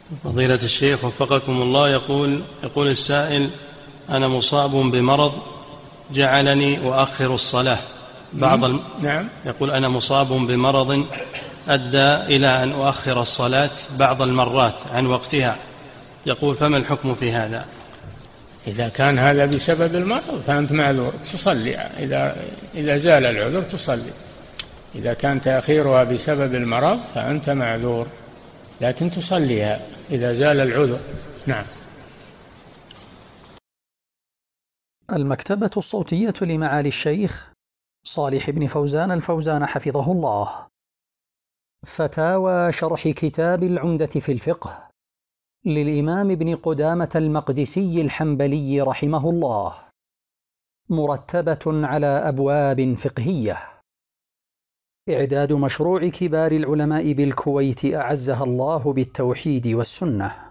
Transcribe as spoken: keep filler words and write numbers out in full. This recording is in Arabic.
فضيلة الشيخ وفقكم الله، يقول يقول السائل: أنا مصاب بمرض جعلني أؤخر الصلاة بعض الم... نعم. يقول: أنا مصاب بمرض أدى إلى أن أؤخر الصلاة بعض المرات عن وقتها، يقول: فما الحكم في هذا؟ إذا كان هذا بسبب المرض فأنت معذور، تصلي إذا إذا زال العذر تصلي. إذا كان تأخيرها بسبب المرض فأنت معذور، لكن تصليها إذا زال العذر. نعم. المكتبة الصوتية لمعالي الشيخ صالح بن فوزان الفوزان حفظه الله. فتاوى شرح كتاب العمدة في الفقه للإمام ابن قدامة المقدسي الحنبلي رحمه الله، مرتبة على أبواب فقهية. إعداد مشروع كبار العلماء بالكويت أعزها الله بالتوحيد والسنة.